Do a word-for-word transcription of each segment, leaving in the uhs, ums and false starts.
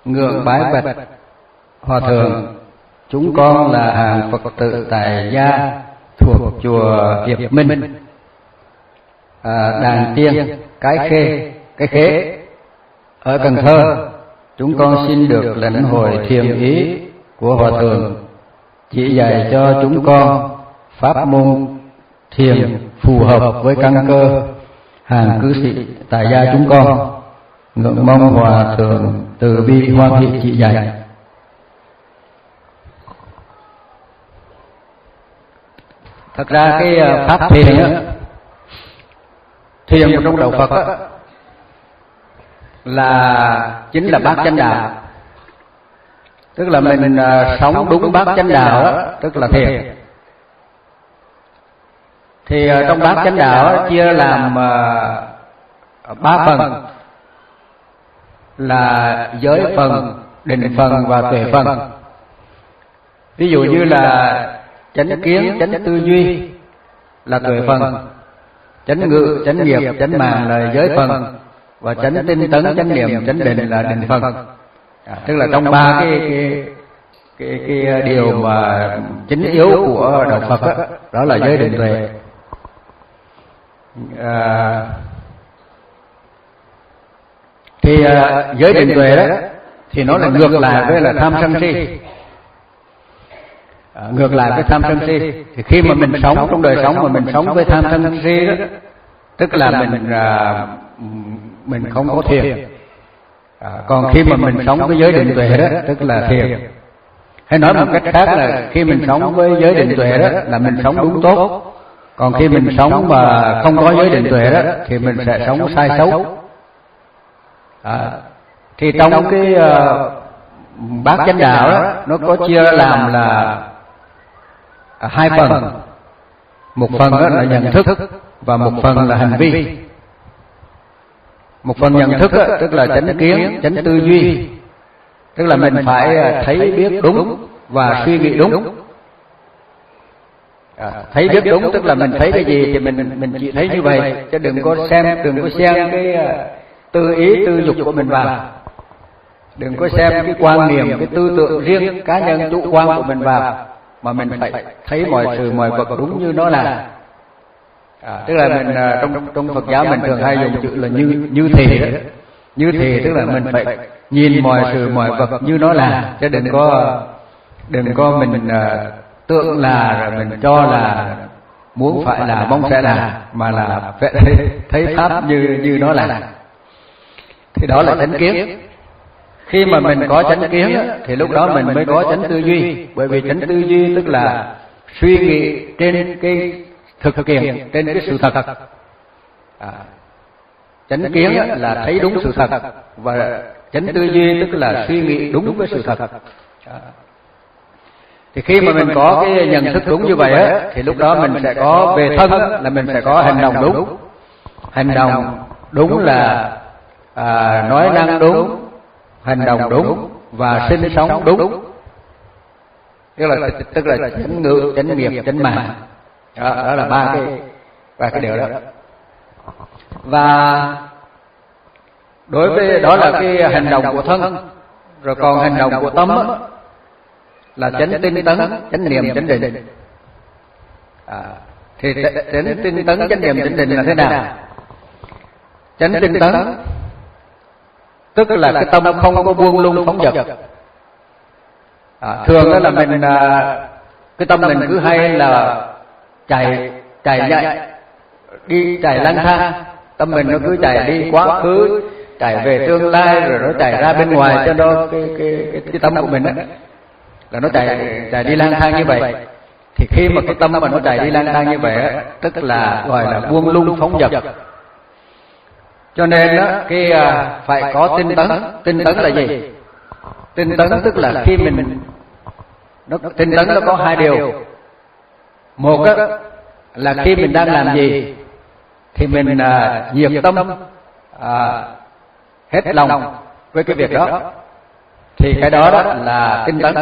ngưỡng bái bạch Hòa Thượng, chúng con là hàng Phật tử tại gia thuộc chùa Hiệp Minh, à, Đàn Tiên, Cái Khê, Cái Khế ở Cần Thơ. Chúng con xin được lãnh hội thiền ý của Hòa Thượng, chỉ dạy cho chúng con pháp môn thiền phù hợp với căn cơ hàng cư sĩ tại gia chúng con. Ngưỡng mong Hòa Thượng từ bi hoan hỷ chỉ dạy. Thật ra cái pháp thiền á, thiền trong đạo Phật á, là chính là bát chánh đạo. Tức là mình uh, sống đúng bát chánh đạo đó, tức là thiền. Thì uh, trong bát chánh đạo đó, chia làm uh, ba phần là giới phần, định phần và tuệ phần. Ví dụ như là chánh kiến, chánh tư duy là tuệ phần, chánh ngữ, chánh nghiệp, chánh mạng là giới phần, và chánh tinh tấn, chánh niệm, chánh định là định phần. À, tức là trong ba cái cái, cái cái điều mà chính yếu của đạo Phật đó, đó là giới định tuệ. À, thì à, giới định tuệ đó thì nó là ngược lại với là tham sân si. À, ngược lại với tham sân si. Thì khi mà mình sống trong đời sống mà mình sống với tham sân si đó, tức là mình à, mình không có thiền. À, còn khi mà mình sống với giới định tuệ đó, tức là thiền. Hay nói một cách khác là khi mình sống với giới định tuệ đó là mình sống đúng tốt. Còn khi mình sống mà không có giới định tuệ đó thì mình sẽ sống sai xấu. À, thì trong cái uh, bát chánh đạo đó, nó có chia làm là uh, hai phần. Một phần đó là nhận thức và một phần là hành vi. Một phần nhận thức đó, tức là chánh kiến, chánh tư duy, tức là mình phải thấy biết đúng và suy nghĩ đúng. À, thấy biết đúng tức là mình thấy cái gì thì mình mình chỉ thấy như vậy, chứ đừng có xem đừng có xem cái tư ý tư dục của mình vào, đừng có xem cái quan niệm, cái tư tưởng riêng cá nhân chủ quan của mình vào, mà mình phải thấy mọi sự mọi vật đúng như nó là. À, tức là mình trong trong Phật giáo mình thường hay dùng chữ là như như thì đó. Như thì tức là mình phải nhìn mọi sự mọi vật như nó là, chứ đừng có đừng có mình uh, tưởng là rồi mình cho là muốn phải là mong sẽ là, mà là phải thấy, thấy pháp như như nó là. Thì đó là chánh kiến. Khi mà mình có chánh kiến thì lúc đó mình mới có chánh tư duy, bởi vì chánh tư duy tức là suy nghĩ trên cái thực kiện, trên cái sự thật. À, chánh kiến là thấy đúng sự thật, và chánh tư duy tức là suy nghĩ đúng với sự thật. À, thì khi mà mình có cái nhận thức đúng như vậy á, thì lúc đó mình sẽ có về thân là mình sẽ có hành động đúng. Hành động đúng là à, nói năng đúng, hành động đúng và sinh sống đúng. Tức là tức là chánh ngữ, chánh nghiệp, chánh mạng. Đó, đó là ba cái ba cái điều đó. Và đối với đó là cái hành động của thân, rồi còn hành động của tâm á, là chánh tinh tấn, chánh niệm, chánh định. À, thì chánh tinh tấn, chánh niệm, chánh định là thế nào? Chánh tinh tấn tức là cái tâm không có buông lung phóng dật. À, thường đó là mình cái tâm mình cứ hay là chạy chạy nhảy đi, chạy lang thang, tâm mình nó cứ chạy đi quá khứ, chạy về tương lai, rồi nó chạy ra bên ngoài, cho nó cái cái cái, cái tâm của mình đó, là nó chạy chạy đi lang thang như vậy. Thì khi mà cái tâm mà nó chạy đi lang thang như vậy á, tức là gọi là buông lung phóng dật. Cho nên đó, cái phải có tinh tấn. Tinh tấn là gì? Tinh tấn tức là khi mình nó tinh tấn nó có hai điều. Một á, là khi mình đang làm gì thì mình à, nhiệt tâm à, hết lòng với cái việc đó, thì cái đó đó là tinh tấn.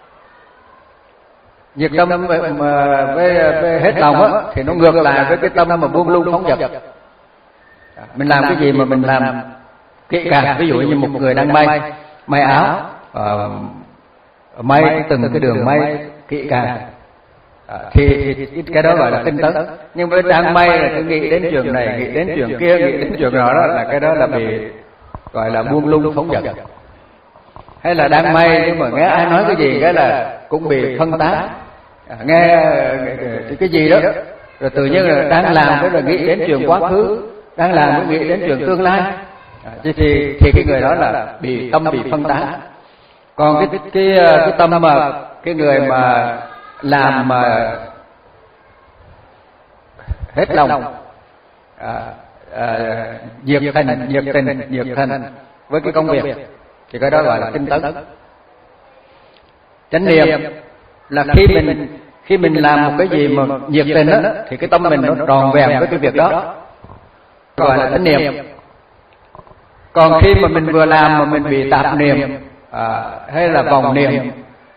Nhiệt tâm với, với, với hết lòng á, thì nó ngược lại với cái tâm mà buông lung phóng dật. Mình làm cái gì mà mình làm kỹ càng, ví dụ như một người đang bay may áo, uh, may từng cái đường may kỹ càng, à, thì, thì cái đó gọi là tinh tấn. Nhưng với đang may là cứ nghĩ đến trường này, nghĩ đến trường kia, nghĩ đến trường đó, đó là cái đó là bị gọi là buông lung phóng dật. Hay là đang may nhưng mà nghe ai nói cái gì cái là cũng bị phân tán, à, nghe cái gì đó rồi tự nhiên là đang làm cái là nghĩ đến trường quá khứ, đang làm cái nghĩ đến trường tương lai, à, thì thì cái người đó là bị tâm bị phân tán. Còn cái cái cái tâm mà cái người mà làm mà hết lòng, à, à, nhiệt tình nhiệt tình nhiệt thành với cái công việc thì cái đó gọi là tinh tấn. Chánh niệm là khi mình khi mình làm một cái gì mà nhiệt tình á thì cái tâm mình nó tròn vẹn với cái việc đó, gọi là chánh niệm. Còn khi mà mình vừa làm mà mình bị tạp niệm, à, hay là vòng niệm,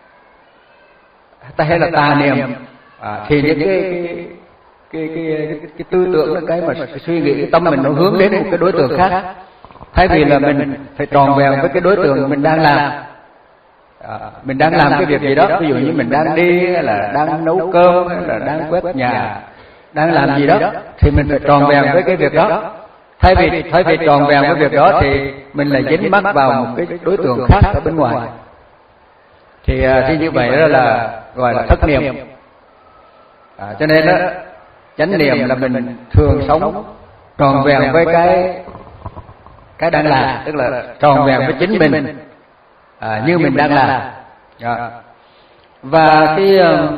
hay là tà niệm, à, thì những cái cái cái cái, cái, cái tư tưởng, cái mà cái suy nghĩ, cái tâm mình nó hướng đến một cái đối tượng khác, thay vì là mình phải tròn vẹn với cái đối tượng mình đang làm. À, mình đang làm cái việc gì đó, ví dụ như mình đang đi, hay là đang nấu cơm, hay là đang quét nhà, đang làm gì đó, thì mình phải tròn vẹn với cái việc đó. Thay vì thay vì tròn vẹn với việc đó thì mình lại dính mắc vào một cái đối tượng khác ở bên ngoài. Thì thì như vậy đó là gọi là thất niệm. À, cho nên đó, chánh niệm là mình thường sống tròn vẹn với cái cái đang làm, tức là tròn vẹn với chính mình, à, như mình đang làm. À. Và cái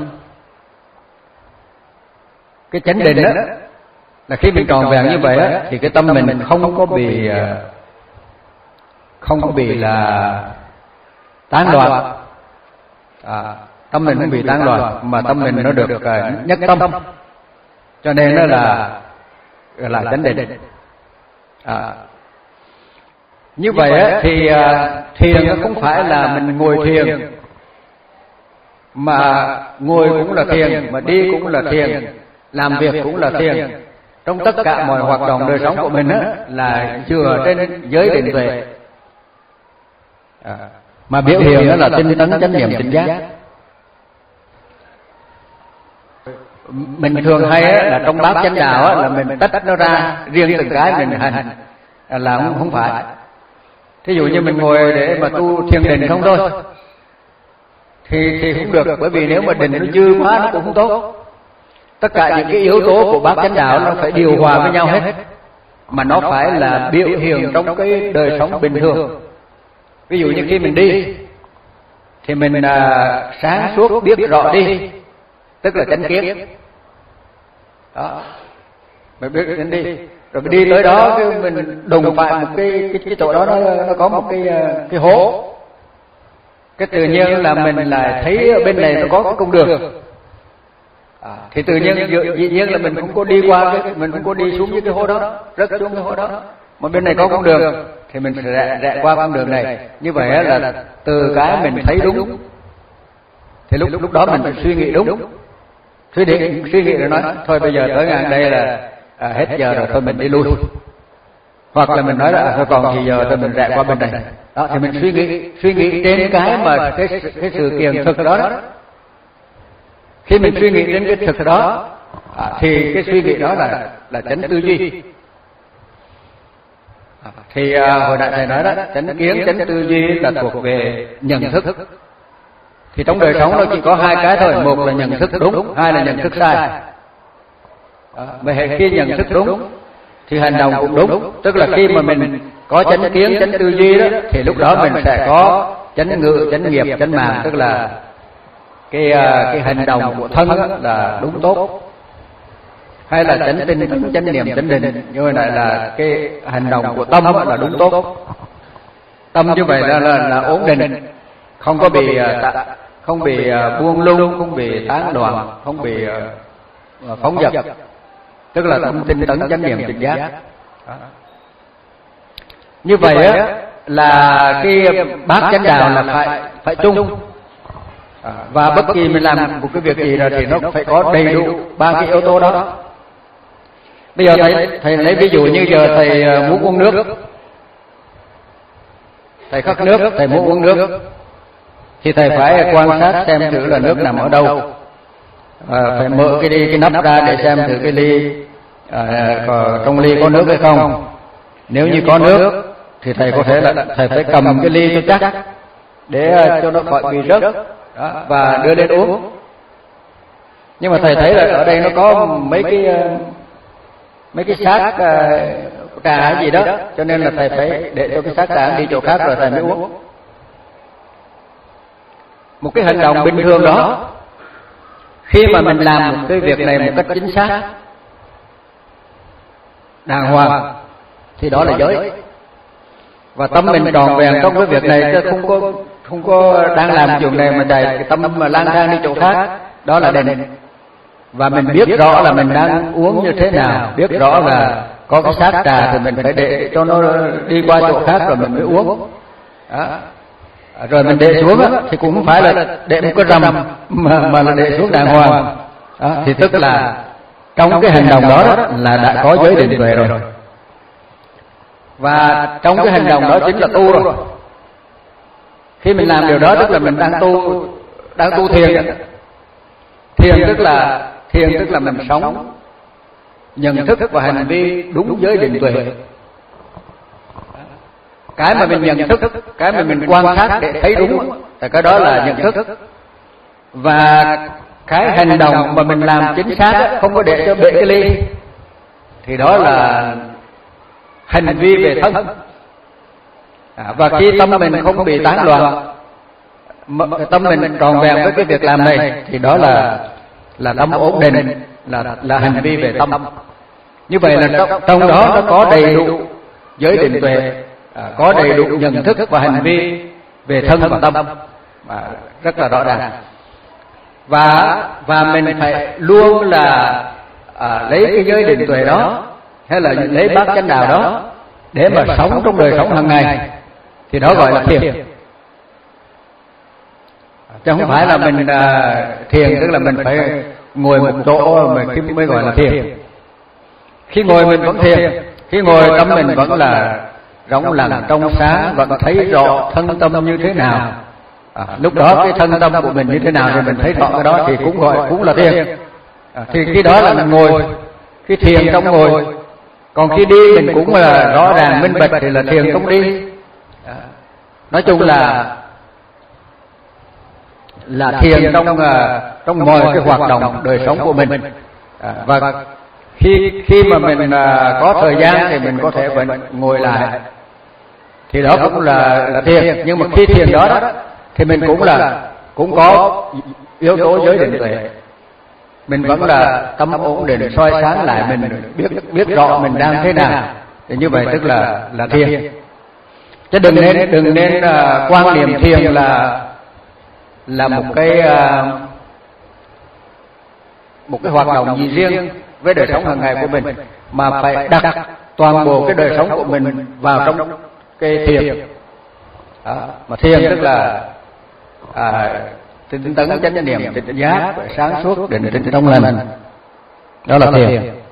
cái chánh định đó là khi mình tròn vẹn như vậy á, thì cái tâm mình không có bị không có bị là tán loạn, à, tâm mình không bị tán loạn, mà tâm mình nó được uh, nhất tâm, cho nên nó là là chánh định. À, như vậy á, thì uh, thiền nó không phải là mình ngồi thiền, mà ngồi cũng là thiền, mà đi cũng là thiền, làm việc cũng là thiền. Trong tất cả mọi hoạt động đời sống của mình á, là dựa trên giới định tuệ, à, mà biểu hiện đó là tinh tấn chánh niệm tỉnh giác. Mình thường hay á, là trong bát chánh đạo á, là mình tách nó ra riêng từng cái mình hành, là không, không phải. Thí dụ như mình ngồi để mà tu thiền định không thôi thì thì không được, bởi vì nếu mà định nó dư quá nó cũng không tốt. Tất cả những cái yếu tố của bát chánh đạo nó phải điều hòa với nhau hết, mà nó phải là biểu hiện trong cái đời sống bình thường. Ví dụ như khi mình đi thì mình à, sáng suốt biết rõ đi, tức là chánh kiến. Đó, mình biết chánh đi, rồi mình đi tới đó cái mình đụng phải một cái cái, cái chỗ đó nó, nó có một cái cái hố, cái tự nhiên là mình lại thấy ở bên này nó có cái con đường. À, thì tự nhiên dĩ nhiên là mình không có đi qua cái, mình không có đi xuống dưới cái hố đó, rớt xuống cái hố đó, mà bên này có con đường thì mình phải rẽ, rẽ qua con đường này. Như vậy là từ cái mình thấy đúng thì lúc lúc đó mình phải suy nghĩ đúng, suy nghĩ suy nghĩ rồi nói thôi bây giờ tới ngang đây là à, hết giờ rồi, thôi mình đi lui. Hoặc là mình nói là thôi còn thì giờ thôi mình rẽ qua bên này. Đó, thì mình suy nghĩ suy nghĩ trên cái mà cái cái sự kiện thực đó đó. Khi mình suy nghĩ đến cái thực đó, à, thì cái suy nghĩ đó là là chánh tư duy. À, thì à, hồi nãy thầy nói đó, chánh kiến, chánh tư duy là thuộc về nhận thức. Thì trong đời sống nó chỉ có hai cái thôi, một là nhận thức đúng, hai là nhận thức sai. À, vậy khi nhận thức đúng thì hành động cũng đúng, tức là khi mà mình có chánh kiến, chánh tư duy đó, thì lúc đó mình sẽ có chánh ngữ, chánh nghiệp, chánh mạng, tức là cái cái hành động của thân là đúng tốt, hay là chánh tinh tấn, chánh niệm, chánh định, như vậy này là cái hành động của tâm là đúng tốt. Tâm như vậy là là, là ổn định, không có bị không bị buông lung, không bị tán loạn, không bị phóng dật, tức là tâm tinh tấn, chánh niệm, tỉnh giác. Như vậy á là cái bát chánh đạo là phải phải chung. À, và bất kỳ mình làm một cái việc gì là thì nó phải có đầy đủ ba cái yếu tố đó. Bây giờ thầy thầy lấy ví dụ như giờ thầy muốn uống nước, thầy khát nước, thầy muốn uống nước, thì thầy phải quan sát xem thử là nước nằm ở đâu, à, phải mở cái ly, cái nắp ra để xem thử cái ly, à, có, trong ly có nước hay không. Nếu như có nước thì thầy có thể là thầy phải cầm cái ly cho chắc để cho nó khỏi bị rớt đó, và đưa lên uống. Nhưng mà thầy thấy là ở đây nó có mấy cái mấy cái xác uh, trà gì đó, cho nên là thầy phải để cho cái xác trà đi chỗ khác rồi thầy mới uống. Một cái hành động bình thường đó, khi mà mình làm một cái việc này một cách chính xác, đàng hoàng, thì đó là giới. Và tâm mình tròn vẹn trong cái việc này, chứ không có không có đang làm chuyện này mà chạy cái tâm mà lang thang đi chỗ khác, đó là định. Và mình biết rõ là mình đang uống như thế nào, biết rõ là có cái xác trà thì mình phải để cho nó đi qua chỗ khác rồi mình mới uống. Đó. Rồi mình để xuống á, thì cũng không phải là để một cái rầm mà, mà là để xuống đàng hoàng. Đó. Thì tức là trong cái hành động đó, đó là đã có giới định tuệ rồi. Và trong cái hành động đó chính là tu rồi. Khi mình làm điều đó tức là mình đang tu, đang tu thiền. Thiền tức là thiền tức là mình sống nhận thức và hành vi đúng giới định tuệ. Cái mà mình nhận thức, cái mà mình quan sát để thấy đúng, thì cái đó là nhận thức. Và cái hành động mà mình làm chính xác, không có để cho bể cái ly, thì đó là hành vi về thân. À, và khi tâm mình không bị tán loạn, tâm mình tròn vẹn với cái việc làm này, thì đó là là tâm ổn định, là là hành vi về tâm. Như vậy là trong, trong đó nó có đầy đủ giới định tuệ, à, có đầy đủ nhận thức và hành vi về thân và tâm, à, rất là rõ ràng. Và và mình phải luôn là à, lấy cái giới định tuệ đó, hay là lấy bát chánh đạo đó để mà sống trong đời sống hàng ngày, thì đó gọi là thiền. Chứ không phải là mình à, thiền tức là mình phải ngồi một chỗ mà khi mới gọi là thiền. Khi ngồi mình vẫn thiền, khi ngồi tâm mình vẫn là rỗng lặng trong sáng, vẫn thấy rõ thân tâm như thế nào. À, lúc đó cái thân tâm của mình như thế nào thì mình thấy rõ cái đó thì cũng gọi cũng là thiền. À, thì khi đó là mình ngồi, khi thiền trong ngồi. Còn khi đi mình cũng là rõ ràng minh bạch thì là thiền trong đi. À, nói chung là là thiền trong uh, trong mọi cái hoạt động đời sống của mình. À, và khi khi mà mình uh, có thời gian thì mình có thể vẫn ngồi lại, thì đó cũng là là thiền. Nhưng mà khi thiền đó, đó thì mình cũng là cũng có yếu tố giới định tuệ. Mình vẫn là tâm ổn định, soi sáng lại, mình biết biết rõ mình đang thế nào. Thì như vậy tức là là thiền. Chứ đừng nên đừng nên uh, quan niệm thiền là là một cái uh, một cái hoạt động gì riêng với đời sống hàng ngày của mình, mà phải đặt toàn bộ cái đời sống của mình vào trong cái thiền. Đó. Mà thiền tức là à, tinh tấn chánh niệm, tỉnh giác, sáng suốt, định tĩnh trong lành. Đó là thiền.